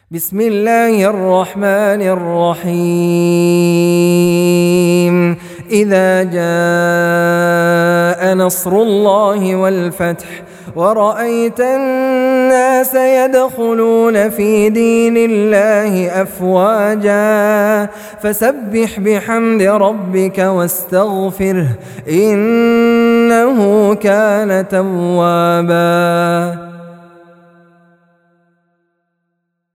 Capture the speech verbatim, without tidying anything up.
بسم الله الرحمن الرحيم إذا جاء نصر الله والفتح ورأيت الناس يدخلون في دين الله أفواجا فسبح بحمد ربك واستغفره إنه كان توابا.